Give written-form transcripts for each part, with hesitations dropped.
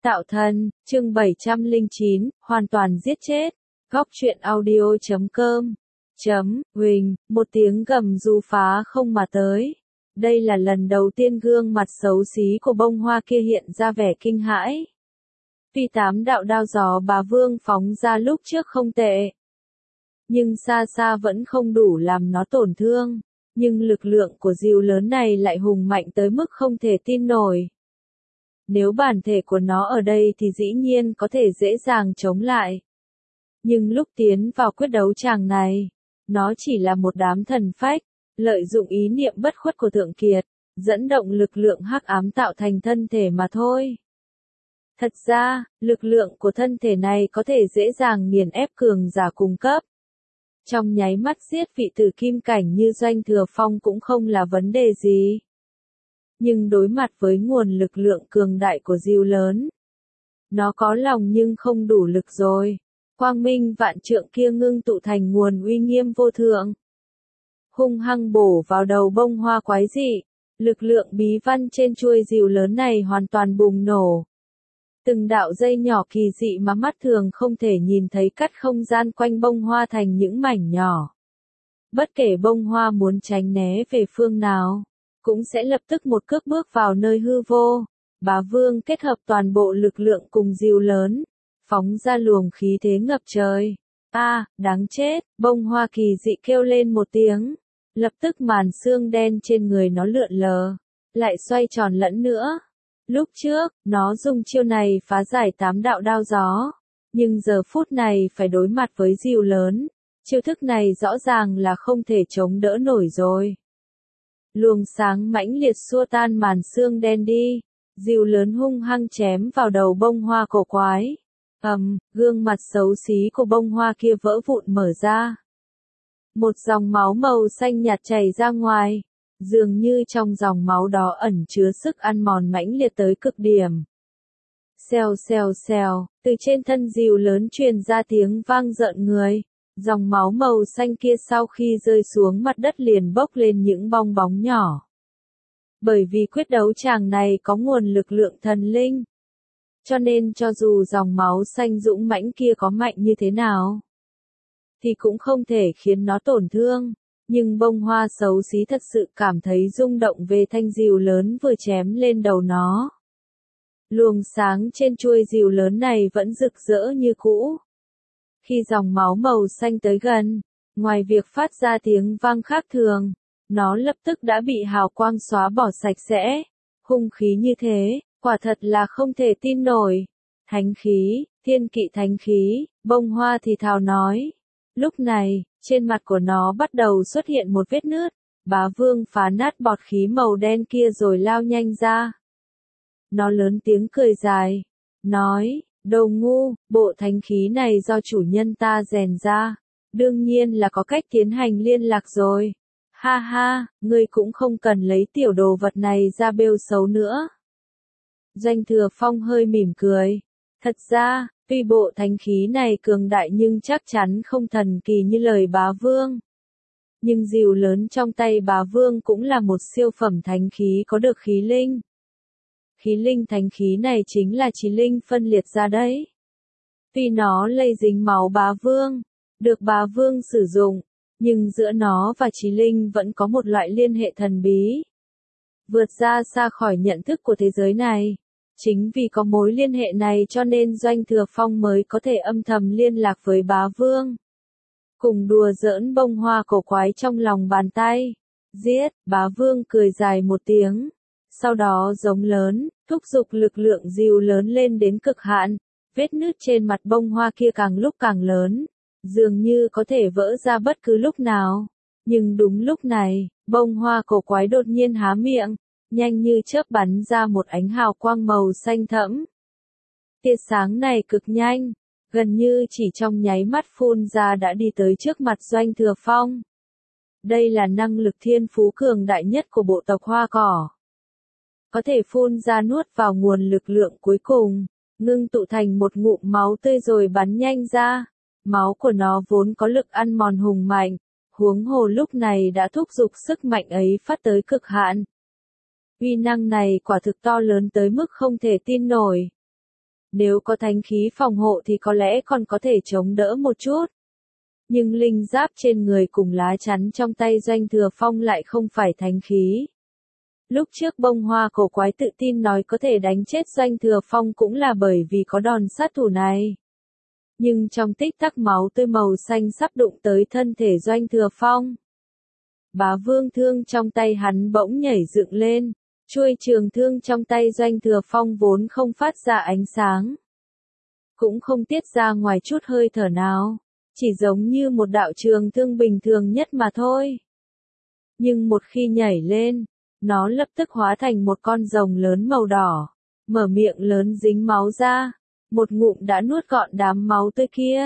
Tạo thân, chương 709, hoàn toàn giết chết. Góc truyện audio.com. Huỳnh, một tiếng gầm du phá không mà tới. Đây là lần đầu tiên gương mặt xấu xí của bông hoa kia hiện ra vẻ kinh hãi. Tuy 8 đạo đao gió bá vương phóng ra lúc trước không tệ, nhưng xa xa vẫn không đủ làm nó tổn thương. Nhưng lực lượng của diều lớn này lại hùng mạnh tới mức không thể tin nổi. Nếu bản thể của nó ở đây thì dĩ nhiên có thể dễ dàng chống lại. Nhưng lúc tiến vào quyết đấu tràng này, nó chỉ là một đám thần phách, lợi dụng ý niệm bất khuất của Thượng Kiệt, dẫn động lực lượng hắc ám tạo thành thân thể mà thôi. Thật ra, lực lượng của thân thể này có thể dễ dàng nghiền ép cường giả cùng cấp. Trong nháy mắt giết vị tử kim cảnh như Doanh Thừa Phong cũng không là vấn đề gì. Nhưng đối mặt với nguồn lực lượng cường đại của diều lớn, nó có lòng nhưng không đủ lực rồi. Quang minh vạn trượng kia ngưng tụ thành nguồn uy nghiêm vô thượng, hung hăng bổ vào đầu bông hoa quái dị. Lực lượng bí văn trên chuôi diều lớn này hoàn toàn bùng nổ. Từng đạo dây nhỏ kỳ dị mà mắt thường không thể nhìn thấy cắt không gian quanh bông hoa thành những mảnh nhỏ. Bất kể bông hoa muốn tránh né về phương nào, cũng sẽ lập tức một cước bước vào nơi hư vô. Bá vương kết hợp toàn bộ lực lượng cùng diều lớn, phóng ra luồng khí thế ngập trời. Đáng chết, bông hoa kỳ dị kêu lên một tiếng. Lập tức màn xương đen trên người nó lượn lờ, lại xoay tròn lẫn nữa. Lúc trước, nó dùng chiêu này phá giải 8 đạo đao gió. Nhưng giờ phút này phải đối mặt với diều lớn. Chiêu thức này rõ ràng là không thể chống đỡ nổi rồi. Luồng sáng mãnh liệt xua tan màn xương đen đi. Diều lớn hung hăng chém vào đầu bông hoa cổ quái. Gương mặt xấu xí của bông hoa kia vỡ vụn mở ra. Một dòng máu màu xanh nhạt chảy ra ngoài. Dường như trong dòng máu đó ẩn chứa sức ăn mòn mãnh liệt tới cực điểm. Xèo xèo xèo, từ trên thân diều lớn truyền ra tiếng vang rợn người. Dòng máu màu xanh kia sau khi rơi xuống mặt đất liền bốc lên những bong bóng nhỏ. Bởi vì quyết đấu tràng này có nguồn lực lượng thần linh, cho nên cho dù dòng máu xanh dũng mãnh kia có mạnh như thế nào, thì cũng không thể khiến nó tổn thương. Nhưng bông hoa xấu xí thật sự cảm thấy rung động về thanh diều lớn vừa chém lên đầu nó. Luồng sáng trên chuôi diều lớn này vẫn rực rỡ như cũ. Khi dòng máu màu xanh tới gần, ngoài việc phát ra tiếng vang khác thường, nó lập tức đã bị hào quang xóa bỏ sạch sẽ. Hung khí như thế, quả thật là không thể tin nổi. Thánh khí, thiên kỵ thánh khí, bông hoa thì thào nói. Lúc này, trên mặt của nó bắt đầu xuất hiện một vết nứt. Bá vương phá nát bọt khí màu đen kia rồi lao nhanh ra. Nó lớn tiếng cười dài, nói, đồ ngu, bộ thánh khí này do chủ nhân ta rèn ra. Đương nhiên là có cách tiến hành liên lạc rồi. Ha ha, ngươi cũng không cần lấy tiểu đồ vật này ra bêu xấu nữa. Doanh Thừa Phong hơi mỉm cười. Thật ra, tuy bộ thánh khí này cường đại nhưng chắc chắn không thần kỳ như lời bá vương. Nhưng diều lớn trong tay bá vương cũng là một siêu phẩm thánh khí có được khí linh. Khí linh thánh khí này chính là chí linh phân liệt ra đấy. Tuy nó lây dính máu bá vương, được bá vương sử dụng, nhưng giữa nó và chí linh vẫn có một loại liên hệ thần bí, vượt ra xa khỏi nhận thức của thế giới này. Chính vì có mối liên hệ này cho nên Doanh Thừa Phong mới có thể âm thầm liên lạc với bá vương. Cùng đùa giỡn bông hoa cổ quái trong lòng bàn tay. Giết, bá vương cười dài một tiếng. Sau đó giống lớn, thúc giục lực lượng diều lớn lên đến cực hạn. Vết nứt trên mặt bông hoa kia càng lúc càng lớn. Dường như có thể vỡ ra bất cứ lúc nào. Nhưng đúng lúc này, bông hoa cổ quái đột nhiên há miệng. Nhanh như chớp bắn ra một ánh hào quang màu xanh thẫm. Tia sáng này cực nhanh, gần như chỉ trong nháy mắt phun ra đã đi tới trước mặt Doanh Thừa Phong. Đây là năng lực thiên phú cường đại nhất của bộ tộc hoa cỏ. Có thể phun ra nuốt vào nguồn lực lượng cuối cùng, ngưng tụ thành một ngụm máu tươi rồi bắn nhanh ra. Máu của nó vốn có lực ăn mòn hùng mạnh, huống hồ lúc này đã thúc giục sức mạnh ấy phát tới cực hạn. Uy năng này quả thực to lớn tới mức không thể tin nổi. Nếu có thánh khí phòng hộ thì có lẽ còn có thể chống đỡ một chút. Nhưng linh giáp trên người cùng lá chắn trong tay Doanh Thừa Phong lại không phải thánh khí. Lúc trước Bông Hoa cổ quái tự tin nói có thể đánh chết Doanh Thừa Phong cũng là bởi vì có đòn sát thủ này. Nhưng trong tích tắc máu tươi màu xanh sắp đụng tới thân thể Doanh Thừa Phong. Bá vương thương trong tay hắn bỗng nhảy dựng lên, chuôi trường thương trong tay Doanh Thừa Phong vốn không phát ra ánh sáng. Cũng không tiết ra ngoài chút hơi thở nào, chỉ giống như một đạo trường thương bình thường nhất mà thôi. Nhưng một khi nhảy lên, nó lập tức hóa thành một con rồng lớn màu đỏ, mở miệng lớn dính máu ra, một ngụm đã nuốt gọn đám máu tươi kia.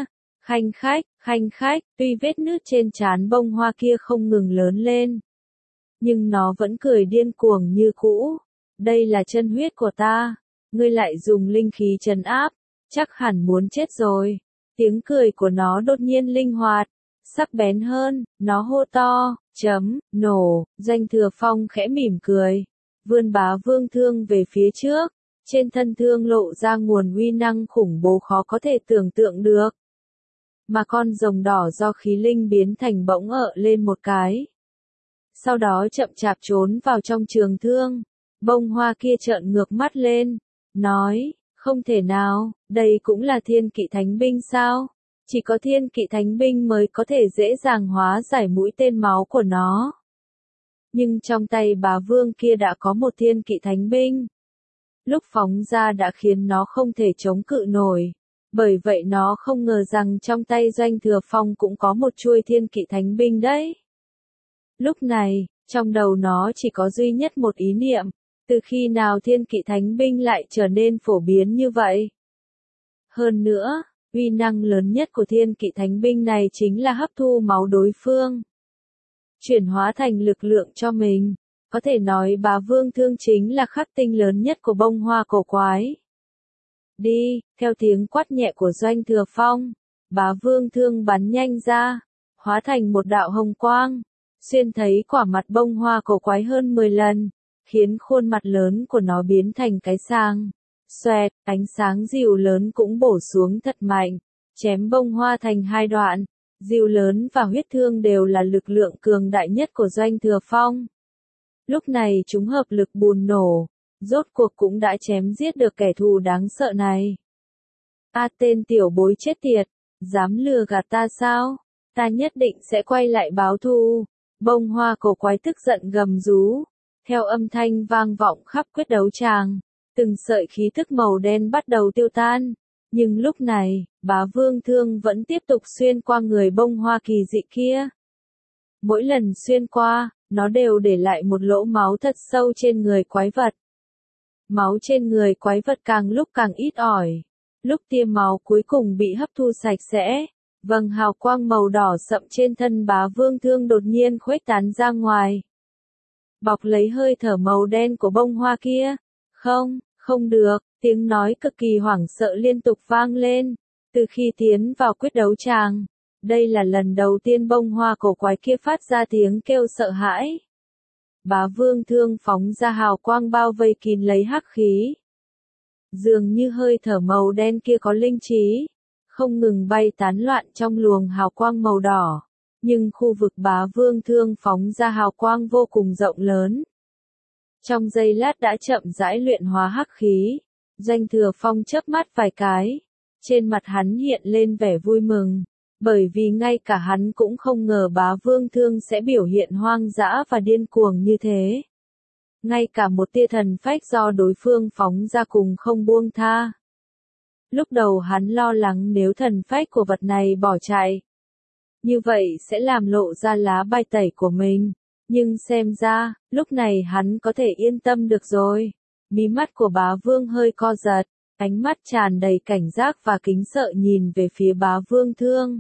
Khanh khách, tuy vết nứt trên trán Bông Hoa kia không ngừng lớn lên. Nhưng nó vẫn cười điên cuồng như cũ. Đây là chân huyết của ta, ngươi lại dùng linh khí trấn áp, chắc hẳn muốn chết rồi. Tiếng cười của nó đột nhiên linh hoạt, sắc bén hơn, nó hô to, nổ, Doanh Thừa Phong khẽ mỉm cười, vươn bá vương thương về phía trước, trên thân thương lộ ra nguồn uy năng khủng bố khó có thể tưởng tượng được. Mà con rồng đỏ do khí linh biến thành bỗng ợ lên một cái. Sau đó chậm chạp trốn vào trong trường thương, Bông Hoa kia trợn ngược mắt lên, nói, không thể nào, đây cũng là thiên kỵ thánh binh sao? Chỉ có thiên kỵ thánh binh mới có thể dễ dàng hóa giải mũi tên máu của nó. Nhưng trong tay bá vương kia đã có một thiên kỵ thánh binh. Lúc phóng ra đã khiến nó không thể chống cự nổi. Bởi vậy nó không ngờ rằng trong tay Doanh Thừa Phong cũng có một chuôi thiên kỵ thánh binh đấy. Lúc này, trong đầu nó chỉ có duy nhất một ý niệm, từ khi nào thiên kỵ thánh binh lại trở nên phổ biến như vậy? Hơn nữa, uy năng lớn nhất của thiên kỵ thánh binh này chính là hấp thu máu đối phương. Chuyển hóa thành lực lượng cho mình. Có thể nói bá vương thương chính là khắc tinh lớn nhất của Bông Hoa cổ quái. Đi, theo tiếng quát nhẹ của Doanh Thừa Phong, bá vương thương bắn nhanh ra, hóa thành một đạo hồng quang, xuyên thấy quả mặt Bông Hoa cổ quái hơn 10 lần, khiến khuôn mặt lớn của nó biến thành cái sang. Xoẹt, ánh sáng rìu lớn cũng bổ xuống thật mạnh, chém Bông Hoa thành hai đoạn. Rìu lớn và huyết thương đều là lực lượng cường đại nhất của Doanh Thừa Phong. Lúc này chúng hợp lực bùng nổ, rốt cuộc cũng đã chém giết được kẻ thù đáng sợ này. Tên tiểu bối chết tiệt, dám lừa gạt ta sao? Ta nhất định sẽ quay lại báo thù. Bông Hoa cổ quái tức giận gầm rú. Theo âm thanh vang vọng khắp quyết đấu tràng, từng sợi khí thức màu đen bắt đầu tiêu tan. Nhưng lúc này, bá vương thương vẫn tiếp tục xuyên qua người Bông Hoa kỳ dị kia. Mỗi lần xuyên qua, nó đều để lại một lỗ máu thật sâu trên người quái vật. Máu trên người quái vật càng lúc càng ít ỏi. Lúc tia máu cuối cùng bị hấp thu sạch sẽ, vầng hào quang màu đỏ sậm trên thân bá vương thương đột nhiên khuếch tán ra ngoài. Bọc lấy hơi thở màu đen của Bông Hoa kia. Không được, tiếng nói cực kỳ hoảng sợ liên tục vang lên. Từ khi tiến vào quyết đấu tràng, đây là lần đầu tiên Bông Hoa cổ quái kia phát ra tiếng kêu sợ hãi. Bá vương thương phóng ra hào quang bao vây kín lấy hắc khí. Dường như hơi thở màu đen kia có linh trí, không ngừng bay tán loạn trong luồng hào quang màu đỏ. Nhưng khu vực bá vương thương phóng ra hào quang vô cùng rộng lớn. Trong giây lát đã chậm rãi luyện hóa hắc khí, Doanh Thừa Phong chớp mắt vài cái. Trên mặt hắn hiện lên vẻ vui mừng, bởi vì ngay cả hắn cũng không ngờ bá vương thương sẽ biểu hiện hoang dã và điên cuồng như thế. Ngay cả một tia thần phách do đối phương phóng ra cùng không buông tha. Lúc đầu hắn lo lắng nếu thần phách của vật này bỏ chạy, như vậy sẽ làm lộ ra lá bài tẩy của mình. Nhưng xem ra, lúc này hắn có thể yên tâm được rồi. Mí mắt của bá vương hơi co giật, ánh mắt tràn đầy cảnh giác và kính sợ nhìn về phía bá vương thương.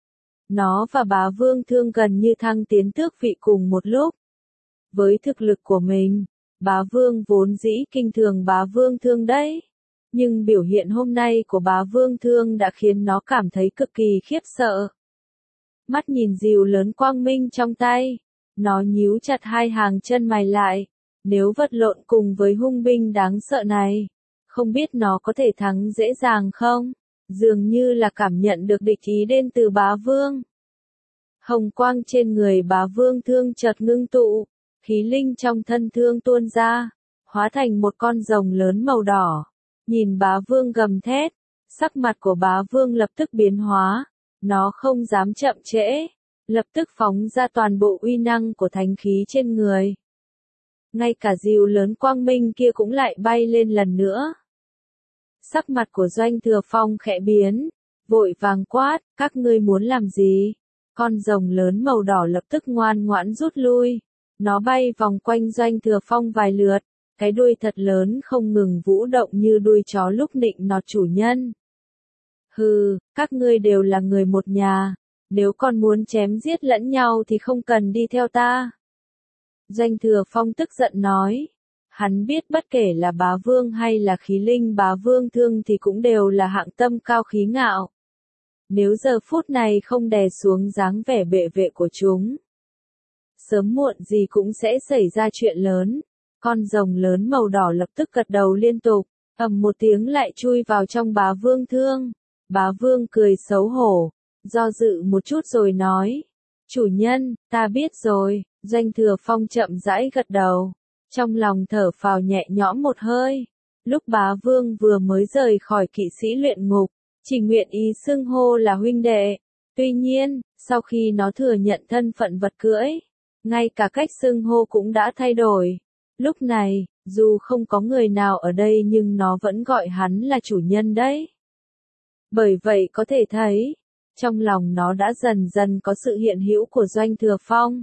Nó và bá vương thương gần như thăng tiến tước vị cùng một lúc. Với thực lực của mình, bá vương vốn dĩ kinh thường bá vương thương đấy. Nhưng biểu hiện hôm nay của bá vương thương đã khiến nó cảm thấy cực kỳ khiếp sợ. Mắt nhìn rìu lớn quang minh trong tay, nó nhíu chặt hai hàng chân mày lại. Nếu vật lộn cùng với hung binh đáng sợ này, không biết nó có thể thắng dễ dàng không? Dường như là cảm nhận được địch ý đến từ bá vương. Hồng quang trên người bá vương thương chợt ngưng tụ, khí linh trong thân thương tuôn ra, hóa thành một con rồng lớn màu đỏ. Nhìn bá vương gầm thét, sắc mặt của bá vương lập tức biến hóa, nó không dám chậm trễ, lập tức phóng ra toàn bộ uy năng của thánh khí trên người. Ngay cả diều lớn quang minh kia cũng lại bay lên lần nữa. Sắc mặt của Doanh Thừa Phong khẽ biến, vội vàng quát, các ngươi muốn làm gì? Con rồng lớn màu đỏ lập tức ngoan ngoãn rút lui. Nó bay vòng quanh Doanh Thừa Phong vài lượt, cái đuôi thật lớn không ngừng vũ động như đuôi chó lúc nịnh nọt chủ nhân. Hừ, các ngươi đều là người một nhà, nếu còn muốn chém giết lẫn nhau thì không cần đi theo ta. Doanh Thừa Phong tức giận nói. Hắn biết bất kể là bá vương hay là khí linh bá vương thương thì cũng đều là hạng tâm cao khí ngạo. Nếu giờ phút này không đè xuống dáng vẻ bệ vệ của chúng, sớm muộn gì cũng sẽ xảy ra chuyện lớn. Con rồng lớn màu đỏ lập tức gật đầu liên tục, ầm một tiếng lại chui vào trong bá vương thương. Bá vương cười xấu hổ, do dự một chút rồi nói. Chủ nhân, ta biết rồi. Doanh Thừa Phong chậm rãi gật đầu. Trong lòng thở phào nhẹ nhõm một hơi. Lúc bá vương vừa mới rời khỏi kỵ sĩ luyện ngục, chỉ nguyện ý xưng hô là huynh đệ. Tuy nhiên, sau khi nó thừa nhận thân phận vật cưỡi, ngay cả cách xưng hô cũng đã thay đổi. Lúc này, dù không có người nào ở đây nhưng nó vẫn gọi hắn là chủ nhân đấy. Bởi vậy có thể thấy, trong lòng nó đã dần dần có sự hiện hữu của Doanh Thừa Phong.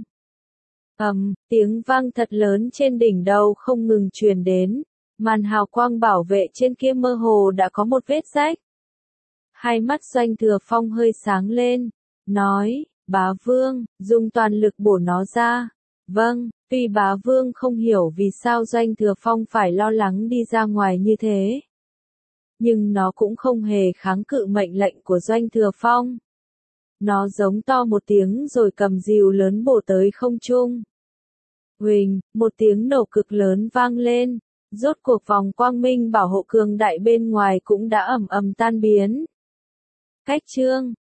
Tiếng vang thật lớn trên đỉnh đầu không ngừng truyền đến, màn hào quang bảo vệ trên kia mơ hồ đã có một vết rách. Hai mắt Doanh Thừa Phong hơi sáng lên, nói, bá vương, dùng toàn lực bổ nó ra. Vâng, tuy bá vương không hiểu vì sao Doanh Thừa Phong phải lo lắng đi ra ngoài như thế. Nhưng nó cũng không hề kháng cự mệnh lệnh của Doanh Thừa Phong. Nó giống to một tiếng rồi cầm dìu lớn bổ tới không trung. Huỳnh, một tiếng nổ cực lớn vang lên, rốt cuộc vòng quang minh bảo hộ cường đại bên ngoài cũng đã ầm ầm tan biến. Cách chương